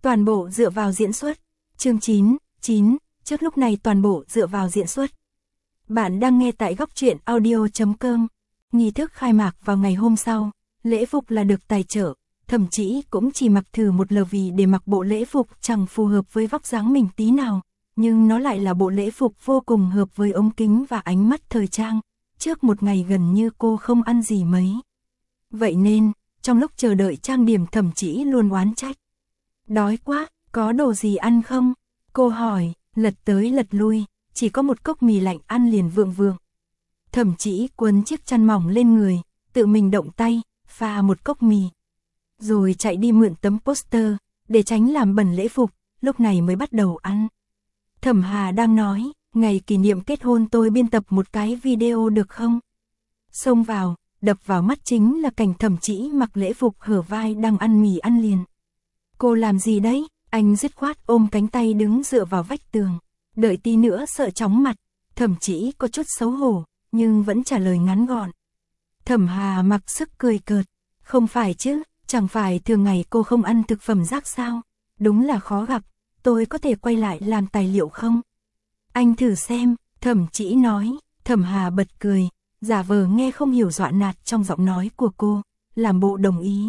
Toàn bộ dựa vào diễn xuất. Chương 9, trước lúc này toàn bộ dựa vào diễn xuất. Bạn đang nghe tại góc truyện audio.com. Nghi thức khai mạc vào ngày hôm sau, lễ phục là được tài trợ, thậm chí cũng chỉ mặc thử một lần vì để mặc bộ lễ phục chẳng phù hợp với vóc dáng mình tí nào, nhưng nó lại là bộ lễ phục vô cùng hợp với ống kính và ánh mắt thời trang. Trước một ngày gần như cô không ăn gì mấy. Vậy nên, trong lúc chờ đợi trang điểm thậm chí luôn oán trách. Đói quá, có đồ gì ăn không? Cô hỏi, lật tới lật lui, chỉ có một cốc mì lạnh ăn liền vượng vượng. Thậm chí quấn chiếc chăn mỏng lên người, tự mình động tay, pha một cốc mì. Rồi chạy đi mượn tấm poster, để tránh làm bẩn lễ phục, lúc này mới bắt đầu ăn. Thẩm Hà đang nói, ngày kỷ niệm kết hôn tôi biên tập một cái video được không? Xông vào, đập vào mắt chính là cảnh Thẩm Chỉ mặc lễ phục hở vai đang ăn mì ăn liền. Cô làm gì đấy? Anh dứt khoát ôm cánh tay đứng dựa vào vách tường. Đợi tí nữa sợ chóng mặt. Thẩm Chỉ có chút xấu hổ, nhưng vẫn trả lời ngắn gọn. Thẩm Hà mặc sức cười cợt. Không phải chứ, chẳng phải thường ngày cô không ăn thực phẩm rác sao? Đúng là khó gặp, tôi có thể quay lại làm tài liệu không? Anh thử xem, Thẩm Chỉ nói. Thẩm Hà bật cười, giả vờ nghe không hiểu dọa nạt trong giọng nói của cô, làm bộ đồng ý.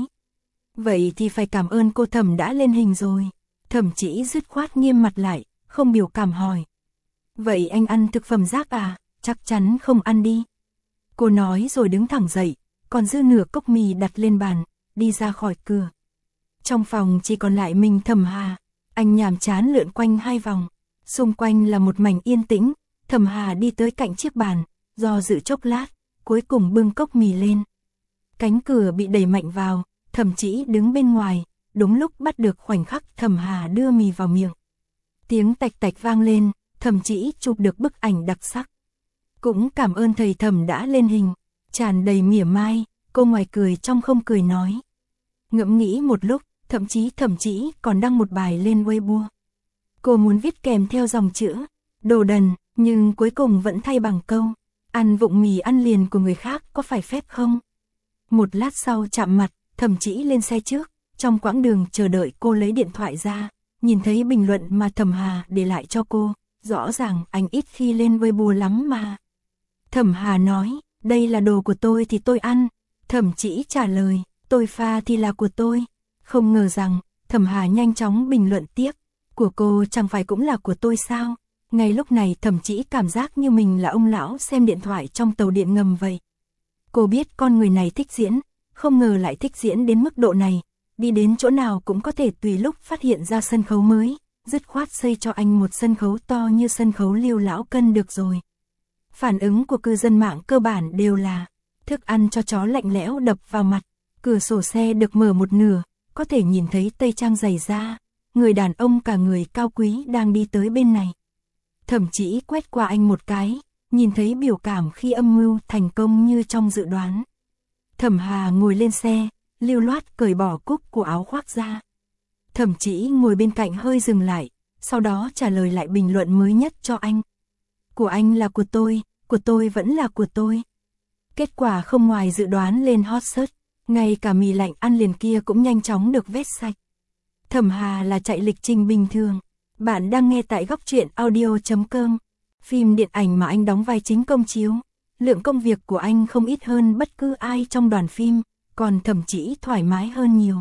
Vậy thì phải cảm ơn cô Thẩm đã lên hình rồi. Thẩm Chỉ dứt khoát nghiêm mặt lại, không biểu cảm hỏi. Vậy anh ăn thực phẩm rác à? Chắc chắn không ăn đi. Cô nói rồi đứng thẳng dậy, còn dư nửa cốc mì đặt lên bàn, đi ra khỏi cửa. Trong phòng chỉ còn lại mình Thẩm Hà, anh nhàm chán lượn quanh 2 vòng. Xung quanh là một mảnh yên tĩnh, Thẩm Hà đi tới cạnh chiếc bàn, do dự chốc lát, cuối cùng bưng cốc mì lên. Cánh cửa bị đẩy mạnh vào, Thẩm Chỉ đứng bên ngoài, đúng lúc bắt được khoảnh khắc Thẩm Hà đưa mì vào miệng. Tiếng tạch tạch vang lên, Thẩm Chỉ chụp được bức ảnh đặc sắc. Cũng cảm ơn thầy Thẩm đã lên hình, tràn đầy mỉa mai, cô ngoài cười trong không cười nói. Ngẫm nghĩ một lúc, Thẩm Chỉ còn đăng một bài lên Weibo. Cô muốn viết kèm theo dòng chữ, đồ đần, nhưng cuối cùng vẫn thay bằng câu, ăn vụng mì ăn liền của người khác có phải phép không? Một lát sau chạm mặt, Thẩm Chỉ lên xe trước, trong quãng đường chờ đợi cô lấy điện thoại ra, nhìn thấy bình luận mà Thẩm Hà để lại cho cô, rõ ràng anh ít khi lên Weibo lắm mà. Thẩm Hà nói, đây là đồ của tôi thì tôi ăn. Thẩm Chỉ trả lời, tôi pha thì là của tôi. Không ngờ rằng, Thẩm Hà nhanh chóng bình luận tiếp, của cô chẳng phải cũng là của tôi sao? Ngay lúc này Thẩm Chỉ cảm giác như mình là ông lão xem điện thoại trong tàu điện ngầm vậy. Cô biết con người này thích diễn, không ngờ lại thích diễn đến mức độ này, đi đến chỗ nào cũng có thể tùy lúc phát hiện ra sân khấu mới, dứt khoát xây cho anh một sân khấu to như sân khấu Liêu Lão Cân được rồi. Phản ứng của cư dân mạng cơ bản đều là, thức ăn cho chó lạnh lẽo đập vào mặt, cửa sổ xe được mở một nửa, có thể nhìn thấy tây trang dày da, người đàn ông cả người cao quý đang đi tới bên này. Thẩm Chỉ quét qua anh một cái, nhìn thấy biểu cảm khi âm mưu thành công như trong dự đoán. Thẩm Hà ngồi lên xe, lưu loát cởi bỏ cúc của áo khoác ra. Thẩm Chỉ ngồi bên cạnh hơi dừng lại, sau đó trả lời lại bình luận mới nhất cho anh. Của anh là của tôi vẫn là của tôi. Kết quả không ngoài dự đoán lên hot search, ngay cả mì lạnh ăn liền kia cũng nhanh chóng được vét sạch. Thẩm Hà là chạy lịch trình bình thường. Bạn đang nghe tại góc truyện audio.com. Phim điện ảnh mà anh đóng vai chính công chiếu, lượng công việc của anh không ít hơn bất cứ ai trong đoàn phim, còn Thẩm Chỉ thoải mái hơn nhiều.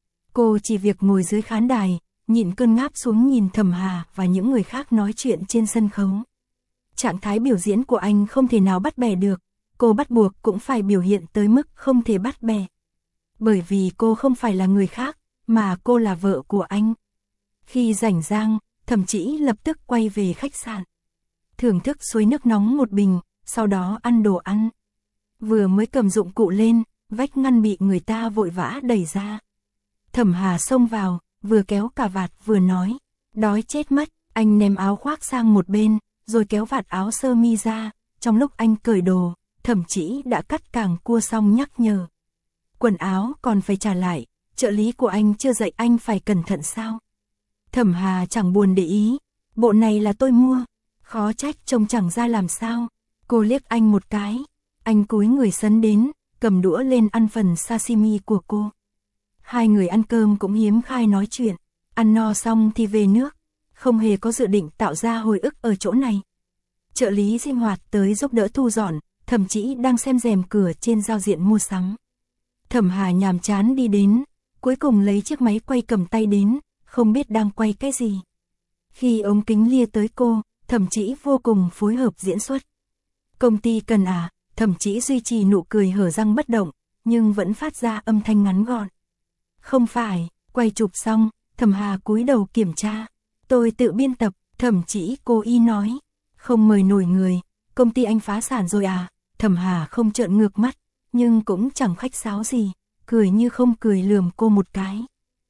Cô chỉ việc ngồi dưới khán đài, nhịn cơn ngáp xuống nhìn Thẩm Hà và những người khác nói chuyện trên sân khấu. Trạng thái biểu diễn của anh không thể nào bắt bẻ được, cô bắt buộc cũng phải biểu hiện tới mức không thể bắt bẻ. Bởi vì cô không phải là người khác, mà cô là vợ của anh. Khi rảnh rang, Thẩm Chỉ lập tức quay về khách sạn. Thưởng thức suối nước nóng một bình, sau đó ăn đồ ăn. Vừa mới cầm dụng cụ lên, vách ngăn bị người ta vội vã đẩy ra. Thẩm Hà xông vào, vừa kéo cà vạt vừa nói, đói chết mất. Anh ném áo khoác sang một bên, rồi kéo vạt áo sơ mi ra. Trong lúc anh cởi đồ, Thẩm Chỉ đã cắt càng cua xong nhắc nhở. Quần áo còn phải trả lại, trợ lý của anh chưa dạy anh phải cẩn thận sao? Thẩm Hà chẳng buồn để ý, bộ này là tôi mua, khó trách trông chẳng ra làm sao. Cô liếc anh một cái, anh cúi người sấn đến, cầm đũa lên ăn phần sashimi của cô. Hai người ăn cơm cũng hiếm khai nói chuyện, ăn no xong thì về nước, không hề có dự định tạo ra hồi ức ở chỗ này. Trợ lý sinh hoạt tới giúp đỡ thu dọn, Thẩm Chỉ đang xem rèm cửa trên giao diện mua sắm. Thẩm Hà nhàm chán đi đến, cuối cùng lấy chiếc máy quay cầm tay đến, không biết đang quay cái gì. Khi ống kính lia tới cô, Thẩm Chỉ vô cùng phối hợp diễn xuất. Công ty cần à? Thẩm Chỉ duy trì nụ cười hở răng bất động, nhưng vẫn phát ra âm thanh ngắn gọn. Không phải, quay chụp xong, Thẩm Hà cúi đầu kiểm tra. Tôi tự biên tập, Thẩm Chỉ cố ý nói. Không mời nổi người, công ty anh phá sản rồi à? Thẩm Hà không trợn ngược mắt, nhưng cũng chẳng khách sáo gì, cười như không cười lườm cô một cái.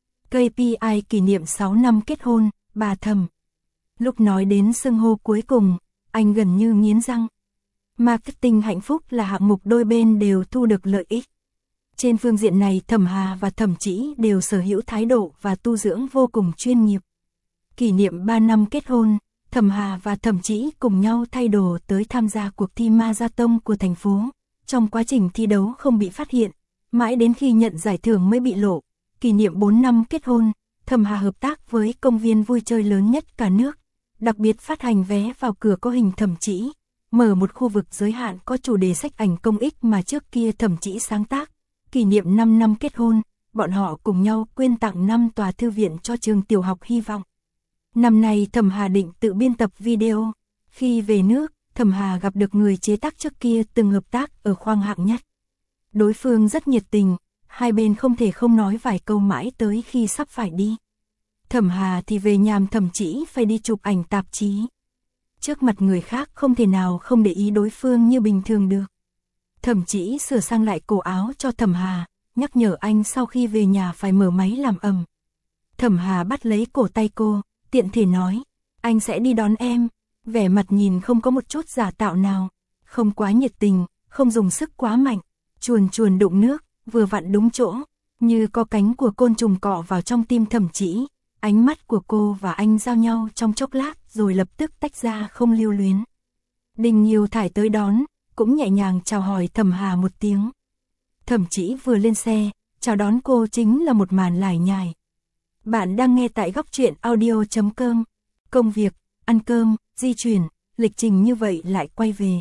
KPI kỷ niệm 6 năm kết hôn, bà Thẩm. Lúc nói đến xưng hô cuối cùng, anh gần như nghiến răng. Marketing hạnh phúc là hạng mục đôi bên đều thu được lợi ích. Trên phương diện này Thẩm Hà và Thẩm Chỉ đều sở hữu thái độ và tu dưỡng vô cùng chuyên nghiệp. Kỷ niệm 3 năm kết hôn, Thẩm Hà và Thẩm Chỉ cùng nhau thay đồ tới tham gia cuộc thi marathon của thành phố. Trong quá trình thi đấu không bị phát hiện, mãi đến khi nhận giải thưởng mới bị lộ. Kỷ niệm 4 năm kết hôn, Thẩm Hà hợp tác với công viên vui chơi lớn nhất cả nước, đặc biệt phát hành vé vào cửa có hình Thẩm Chỉ, mở một khu vực giới hạn có chủ đề sách ảnh công ích mà trước kia Thẩm Chỉ sáng tác. Kỷ niệm 5 năm kết hôn, bọn họ cùng nhau quyên tặng 5 tòa thư viện cho trường tiểu học Hy vọng. Năm nay Thẩm Hà định tự biên tập video. Khi về nước, Thẩm Hà gặp được người chế tác trước kia từng hợp tác ở khoang hạng nhất. Đối phương rất nhiệt tình, hai bên không thể không nói vài câu mãi tới khi sắp phải đi. Thẩm Hà thì về nhàm Thẩm Chỉ phải đi chụp ảnh tạp chí. Trước mặt người khác không thể nào không để ý đối phương như bình thường được. Thẩm Chỉ sửa sang lại cổ áo cho Thẩm Hà, nhắc nhở anh sau khi về nhà phải mở máy làm ầm. Thẩm Hà bắt lấy cổ tay cô, tiện thể nói, anh sẽ đi đón em. Vẻ mặt nhìn không có một chút giả tạo nào, không quá nhiệt tình, không dùng sức quá mạnh, chuồn chuồn đụng nước, vừa vặn đúng chỗ, như có cánh của côn trùng cọ vào trong tim Thẩm Chỉ. Ánh mắt của cô và anh giao nhau trong chốc lát rồi lập tức tách ra không lưu luyến. Đinh Nhiêu Thải tới đón, cũng nhẹ nhàng chào hỏi Thẩm Hà một tiếng. Thẩm Chỉ vừa lên xe, chào đón cô chính là một màn lải nhải. Bạn đang nghe tại Góc Truyện Audio.com. Công việc, ăn cơm, di chuyển, lịch trình như vậy lại quay về.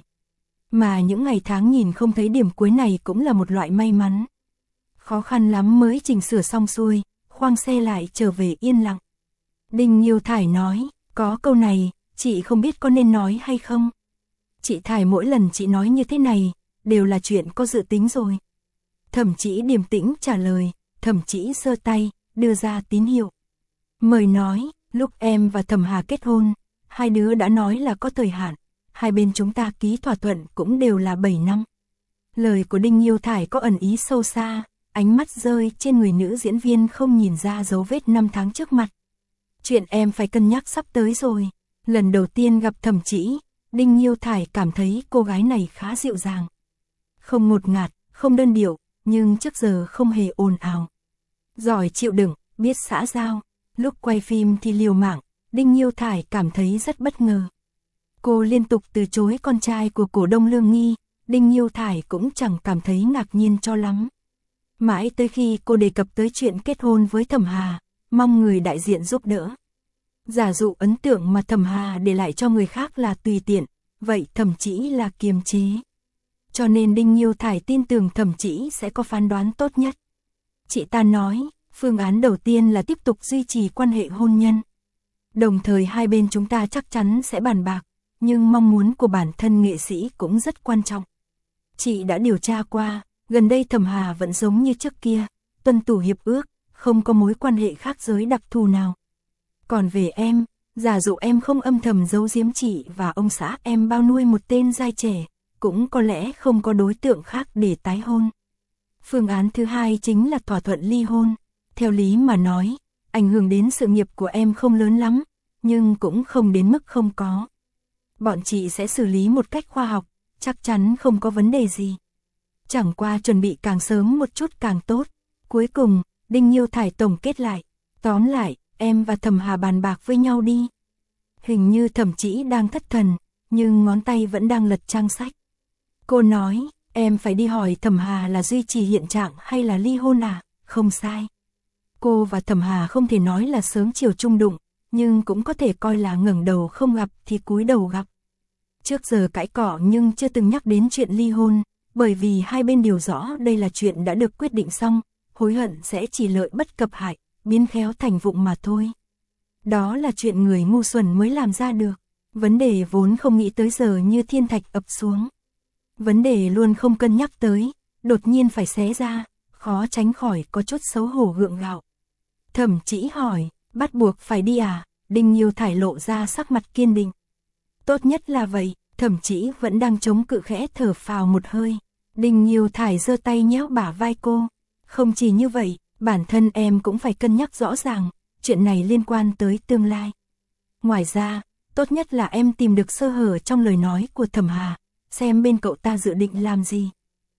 Mà những ngày tháng nhìn không thấy điểm cuối này cũng là một loại may mắn. Khó khăn lắm mới chỉnh sửa xong xuôi, khoang xe lại trở về yên lặng. Đinh Nhiêu Thải nói, có câu này, chị không biết có nên nói hay không. Chị Thải mỗi lần chị nói như thế này, đều là chuyện có dự tính rồi. Thẩm Chỉ điềm tĩnh trả lời, Thẩm Chỉ giơ tay, đưa ra tín hiệu. Mời nói, lúc em và Thẩm Hà kết hôn, hai đứa đã nói là có thời hạn, hai bên chúng ta ký thỏa thuận cũng đều là 7 năm. Lời của Đinh Nhiêu Thải có ẩn ý sâu xa, ánh mắt rơi trên người nữ diễn viên không nhìn ra dấu vết 5 tháng trước mặt. Chuyện em phải cân nhắc sắp tới rồi. Lần đầu tiên gặp Thẩm Chỉ, Đinh Nhiêu Thải cảm thấy cô gái này khá dịu dàng. Không ngột ngạt, không đơn điệu, nhưng trước giờ không hề ồn ào. Giỏi chịu đựng, biết xã giao. Lúc quay phim thì liều mạng, Đinh Nhiêu Thải cảm thấy rất bất ngờ. Cô liên tục từ chối con trai của cổ đông Lương Nghi, Đinh Nhiêu Thải cũng chẳng cảm thấy ngạc nhiên cho lắm. Mãi tới khi cô đề cập tới chuyện kết hôn với Thẩm Hà, mong người đại diện giúp đỡ. Giả dụ ấn tượng mà Thẩm Hà để lại cho người khác là tùy tiện, vậy Thẩm Chỉ là kiềm chế. Cho nên Đinh Nhiêu Thải tin tưởng Thẩm Chỉ sẽ có phán đoán tốt nhất. Chị ta nói, phương án đầu tiên là tiếp tục duy trì quan hệ hôn nhân. Đồng thời hai bên chúng ta chắc chắn sẽ bàn bạc, nhưng mong muốn của bản thân nghệ sĩ cũng rất quan trọng. Chị đã điều tra qua, gần đây Thẩm Hà vẫn giống như trước kia, tuân thủ hiệp ước, không có mối quan hệ khác giới đặc thù nào. Còn về em, giả dụ em không âm thầm giấu giếm chị và ông xã em bao nuôi một tên giai trẻ, cũng có lẽ không có đối tượng khác để tái hôn. Phương án thứ hai chính là thỏa thuận ly hôn. Theo lý mà nói, ảnh hưởng đến sự nghiệp của em không lớn lắm, nhưng cũng không đến mức không có. Bọn chị sẽ xử lý một cách khoa học, chắc chắn không có vấn đề gì. Chẳng qua chuẩn bị càng sớm một chút càng tốt. Cuối cùng, Đinh Nhiêu Thải tổng kết lại. Tóm lại, em và Thẩm Hà bàn bạc với nhau đi. Hình như Thẩm Chỉ đang thất thần, nhưng ngón tay vẫn đang lật trang sách. Cô nói, em phải đi hỏi Thẩm Hà là duy trì hiện trạng hay là ly hôn à? Không sai. Cô và Thẩm Hà không thể nói là sớm chiều chung đụng, nhưng cũng có thể coi là ngẩng đầu không gặp thì cúi đầu gặp. Trước giờ cãi cọ nhưng chưa từng nhắc đến chuyện ly hôn, bởi vì hai bên đều rõ đây là chuyện đã được quyết định xong, hối hận sẽ chỉ lợi bất cập hại, biến khéo thành vụng mà thôi. Đó là chuyện người ngu xuẩn mới làm ra được, vấn đề vốn không nghĩ tới giờ như thiên thạch ập xuống. Vấn đề luôn không cân nhắc tới, đột nhiên phải xé ra, khó tránh khỏi có chút xấu hổ gượng gạo. Thẩm Chỉ hỏi, bắt buộc phải đi à? Đinh Nhiêu Thải lộ ra sắc mặt kiên định. Tốt nhất là vậy, Thẩm Chỉ vẫn đang chống cự khẽ thở phào một hơi. Đinh Nhiêu Thải giơ tay nhéo bả vai cô. Không chỉ như vậy, bản thân em cũng phải cân nhắc rõ ràng, chuyện này liên quan tới tương lai. Ngoài ra, tốt nhất là em tìm được sơ hở trong lời nói của Thẩm Hà, xem bên cậu ta dự định làm gì.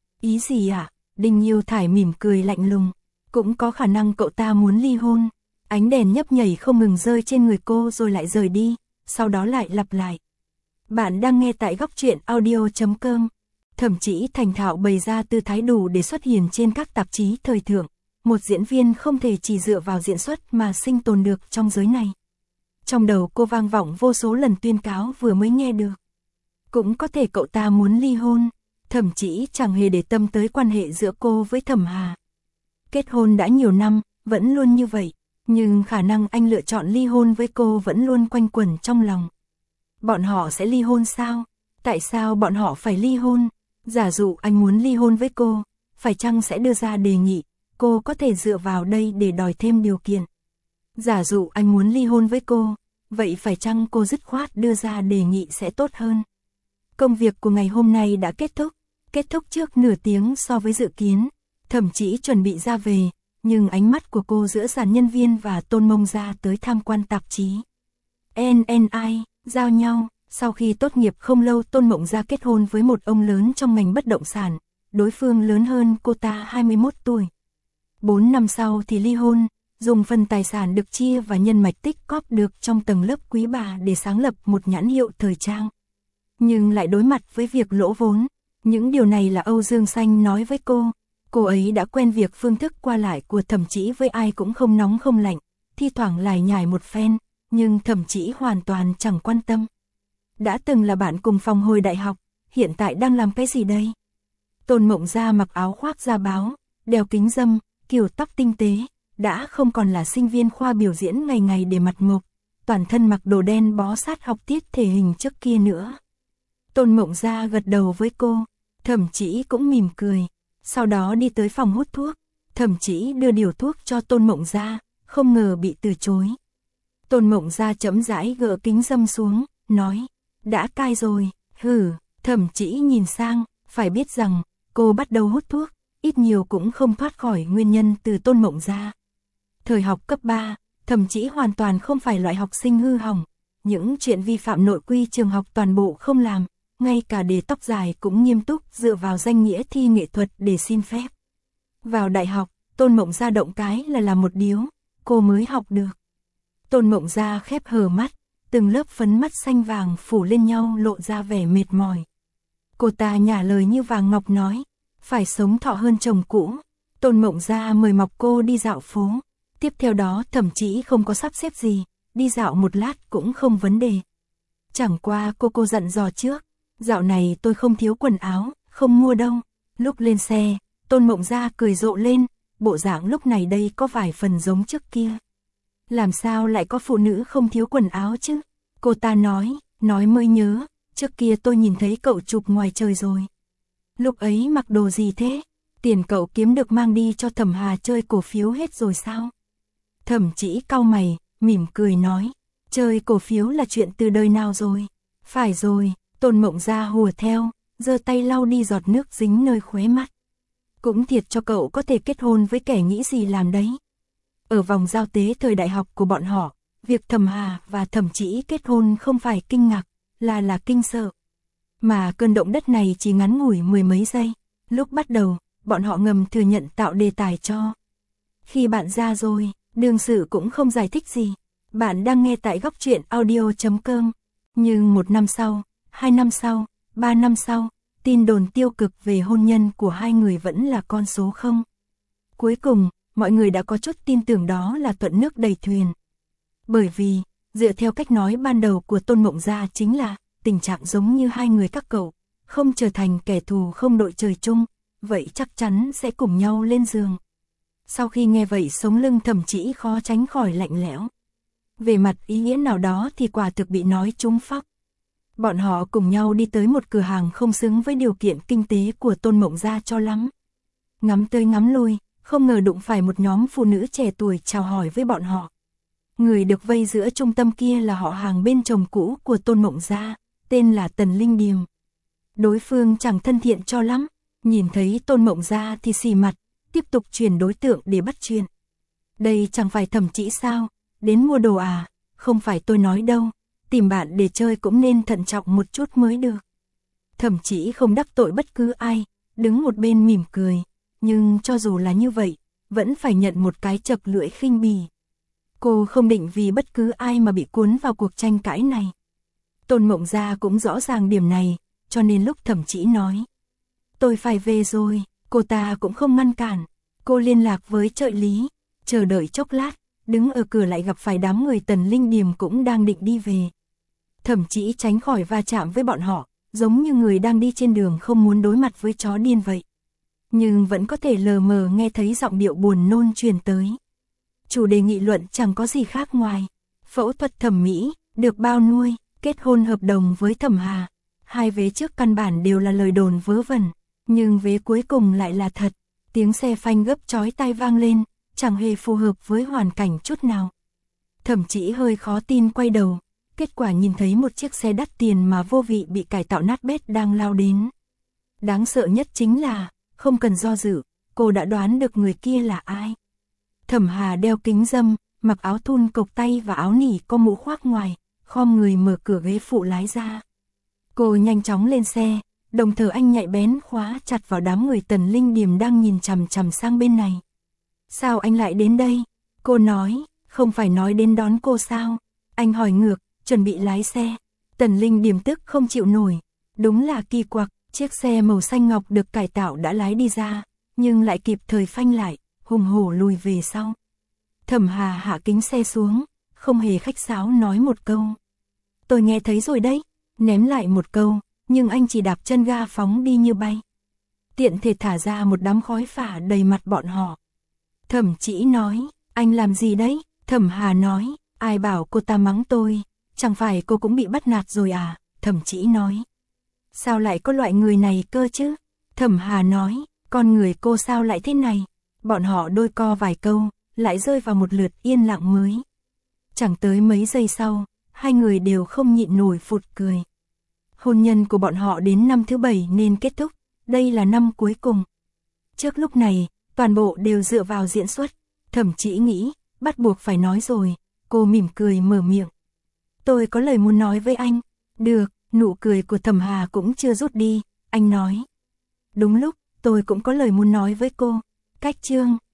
Ý gì ạ? Đinh Nhiêu Thải mỉm cười lạnh lùng. Cũng có khả năng cậu ta muốn ly hôn. Ánh đèn nhấp nhảy không ngừng rơi trên người cô rồi lại rời đi, sau đó lại lặp lại. Bạn đang nghe tại góc truyện audio.com. Thẩm Chỉ thành thạo bày ra tư thái đủ để xuất hiện trên các tạp chí thời thượng. Một diễn viên không thể chỉ dựa vào diễn xuất mà sinh tồn được trong giới này. Trong đầu cô vang vọng vô số lần tuyên cáo vừa mới nghe được. Cũng có thể cậu ta muốn ly hôn. Thẩm Chỉ chẳng hề để tâm tới quan hệ giữa cô với Thẩm Hà. Kết hôn đã nhiều năm, vẫn luôn như vậy. Nhưng khả năng anh lựa chọn ly hôn với cô vẫn luôn quanh quẩn trong lòng. Bọn họ sẽ ly hôn sao? Tại sao bọn họ phải ly hôn? Giả dụ anh muốn ly hôn với cô, phải chăng sẽ đưa ra đề nghị, cô có thể dựa vào đây để đòi thêm điều kiện. Giả dụ anh muốn ly hôn với cô, vậy phải chăng cô dứt khoát đưa ra đề nghị sẽ tốt hơn. Công việc của ngày hôm nay đã kết thúc trước nửa tiếng so với dự kiến. Thẩm Chỉ chuẩn bị ra về, nhưng ánh mắt của cô giữa dàn nhân viên và Tôn Mông Gia tới tham quan tạp chí. NNI, giao nhau, sau khi tốt nghiệp không lâu Tôn Mộng Gia kết hôn với một ông lớn trong ngành bất động sản, đối phương lớn hơn cô ta 21 tuổi. 4 năm sau thì ly hôn, dùng phần tài sản được chia và nhân mạch tích cóp được trong tầng lớp quý bà để sáng lập một nhãn hiệu thời trang. Nhưng lại đối mặt với việc lỗ vốn, những điều này là Âu Dương Xanh nói với cô ấy đã quen việc phương thức qua lại của Thẩm Chỉ với ai cũng không nóng không lạnh, thi thoảng lải nhải một phen, nhưng Thẩm Chỉ hoàn toàn chẳng quan tâm. Đã từng là bạn cùng phòng hồi đại học, hiện tại đang làm cái gì đây? Tôn Mộng Gia mặc áo khoác da báo, đeo kính râm, kiểu tóc tinh tế, đã không còn là sinh viên khoa biểu diễn ngày ngày để mặt mộc, toàn thân mặc đồ đen bó sát học tiết thể hình trước kia nữa. Tôn Mộng Gia gật đầu với cô, Thẩm Chỉ cũng mỉm cười, sau đó đi tới phòng hút thuốc. Thẩm Chỉ đưa điều thuốc cho Tôn Mộng Gia, không ngờ bị từ chối. Tôn Mộng Gia chậm rãi gỡ kính râm xuống, nói, đã cai rồi, hử. Thẩm Chỉ nhìn sang, phải biết rằng, cô bắt đầu hút thuốc, ít nhiều cũng không thoát khỏi nguyên nhân từ Tôn Mộng Gia. Thời học cấp 3, Thẩm Chỉ hoàn toàn không phải loại học sinh hư hỏng, những chuyện vi phạm nội quy trường học toàn bộ không làm, ngay cả để tóc dài cũng nghiêm túc dựa vào danh nghĩa thi nghệ thuật để xin phép. Vào đại học, Tôn Mộng Gia động cái là làm một điếu, cô mới học được. Tôn Mộng Gia khép hờ mắt, từng lớp phấn mắt xanh vàng phủ lên nhau lộ ra vẻ mệt mỏi. Cô ta nhả lời như vàng ngọc nói, phải sống thọ hơn chồng cũ. Tôn Mộng Gia mời mọc cô đi dạo phố. Tiếp theo đó Thẩm Chỉ không có sắp xếp gì, đi dạo một lát cũng không vấn đề. Chẳng qua cô dặn dò trước, dạo này tôi không thiếu quần áo, không mua đâu. Lúc lên xe, Tôn Mộng Gia cười rộ lên, bộ dạng lúc này đây có vài phần giống trước kia. Làm sao lại có phụ nữ không thiếu quần áo chứ? Cô ta nói mới nhớ, trước kia tôi nhìn thấy cậu chụp ngoài trời rồi. Lúc ấy mặc đồ gì thế? Tiền cậu kiếm được mang đi cho Thẩm Hà chơi cổ phiếu hết rồi sao? Thẩm Chỉ cau mày, mỉm cười nói, chơi cổ phiếu là chuyện từ đời nào rồi? Phải rồi, Tôn Mộng Gia hùa theo, giơ tay lau đi giọt nước dính nơi khóe mắt. Cũng thiệt cho cậu có thể kết hôn với kẻ nghĩ gì làm đấy. Ở vòng giao tế thời đại học của bọn họ, việc Thẩm Hà và Thẩm Chỉ kết hôn không phải kinh ngạc, là kinh sợ. Mà cơn động đất này chỉ ngắn ngủi mười mấy giây. Lúc bắt đầu, bọn họ ngầm thừa nhận tạo đề tài cho. Khi bạn ra rồi, đương sự cũng không giải thích gì. Bạn đang nghe tại góc truyện audio.com. Nhưng 1 năm sau, 2 năm sau, 3 năm sau, tin đồn tiêu cực về hôn nhân của hai người vẫn là con số 0. Cuối cùng, mọi người đã có chút tin tưởng đó là thuận nước đầy thuyền. Bởi vì, dựa theo cách nói ban đầu của Tôn Mộng Gia chính là, tình trạng giống như hai người các cậu, không trở thành kẻ thù không đội trời chung, vậy chắc chắn sẽ cùng nhau lên giường. Sau khi nghe vậy sống lưng Thẩm Chỉ khó tránh khỏi lạnh lẽo. Về mặt ý nghĩa nào đó thì quả thực bị nói trúng phóc. Bọn họ cùng nhau đi tới một cửa hàng không xứng với điều kiện kinh tế của Tôn Mộng Gia cho lắm. Ngắm tới ngắm lui, không ngờ đụng phải một nhóm phụ nữ trẻ tuổi chào hỏi với bọn họ. Người được vây giữa trung tâm kia là họ hàng bên chồng cũ của Tôn Mộng Gia, tên là Tần Linh Điềm. Đối phương chẳng thân thiện cho lắm, nhìn thấy Tôn Mộng Gia thì xì mặt, tiếp tục chuyển đối tượng để bắt chuyện. Đây chẳng phải Thẩm Chỉ sao, đến mua đồ à, không phải tôi nói đâu, tìm bạn để chơi cũng nên thận trọng một chút mới được. Thẩm Chỉ không đắc tội bất cứ ai, đứng một bên mỉm cười, nhưng cho dù là như vậy, vẫn phải nhận một cái chậc lưỡi khinh bỉ. Cô không định vì bất cứ ai mà bị cuốn vào cuộc tranh cãi này. Tôn Mộng Gia cũng rõ ràng điểm này, cho nên lúc Thẩm Chỉ nói, tôi phải về rồi, cô ta cũng không ngăn cản. Cô liên lạc với trợ lý, chờ đợi chốc lát, đứng ở cửa lại gặp phải đám người Tần Linh Điềm cũng đang định đi về. Thẩm Chỉ tránh khỏi va chạm với bọn họ, giống như người đang đi trên đường không muốn đối mặt với chó điên vậy. Nhưng vẫn có thể lờ mờ nghe thấy giọng điệu buồn nôn truyền tới. Chủ đề nghị luận chẳng có gì khác ngoài phẫu thuật thẩm mỹ, được bao nuôi, kết hôn hợp đồng với Thẩm Hà. Hai vế trước căn bản đều là lời đồn vớ vẩn, nhưng vế cuối cùng lại là thật. Tiếng xe phanh gấp chói tai vang lên, chẳng hề phù hợp với hoàn cảnh chút nào. Thẩm Chỉ hơi khó tin quay đầu, kết quả nhìn thấy một chiếc xe đắt tiền mà vô vị bị cải tạo nát bét đang lao đến. Đáng sợ nhất chính là, không cần do dự, cô đã đoán được người kia là ai. Thẩm Hà đeo kính râm, mặc áo thun cộc tay và áo nỉ có mũ khoác ngoài, khom người mở cửa ghế phụ lái ra. Cô nhanh chóng lên xe, đồng thời anh nhạy bén khóa chặt vào đám người Tần Linh Điềm đang nhìn chằm chằm sang bên này. Sao anh lại đến đây? Cô nói, không phải nói đến đón cô sao? Anh hỏi ngược, chuẩn bị lái xe. Tần Linh Điềm tức không chịu nổi. Đúng là kỳ quặc, chiếc xe màu xanh ngọc được cải tạo đã lái đi ra, nhưng lại kịp thời phanh lại, hùng hổ lùi về sau. Thẩm Hà hạ kính xe xuống, không hề khách sáo nói một câu. Tôi nghe thấy rồi đấy, ném lại một câu, nhưng anh chỉ đạp chân ga phóng đi như bay. Tiện thể thả ra một đám khói phả đầy mặt bọn họ. Thẩm Chỉ nói, anh làm gì đấy? Thẩm Hà nói, ai bảo cô ta mắng tôi, chẳng phải cô cũng bị bắt nạt rồi à? Thẩm Chỉ nói, sao lại có loại người này cơ chứ? Thẩm Hà nói, con người cô sao lại thế này? Bọn họ đôi co vài câu, lại rơi vào một lượt yên lặng mới. Chẳng tới mấy giây sau, hai người đều không nhịn nổi phụt cười. Hôn nhân của bọn họ đến năm thứ 7 nên kết thúc, đây là năm cuối cùng. Trước lúc này, toàn bộ đều dựa vào diễn xuất. Thẩm Chỉ nghĩ, bắt buộc phải nói rồi, cô mỉm cười mở miệng. Tôi có lời muốn nói với anh. Được, nụ cười của Thẩm Hà cũng chưa rút đi, anh nói. Đúng lúc, tôi cũng có lời muốn nói với cô. Cách chương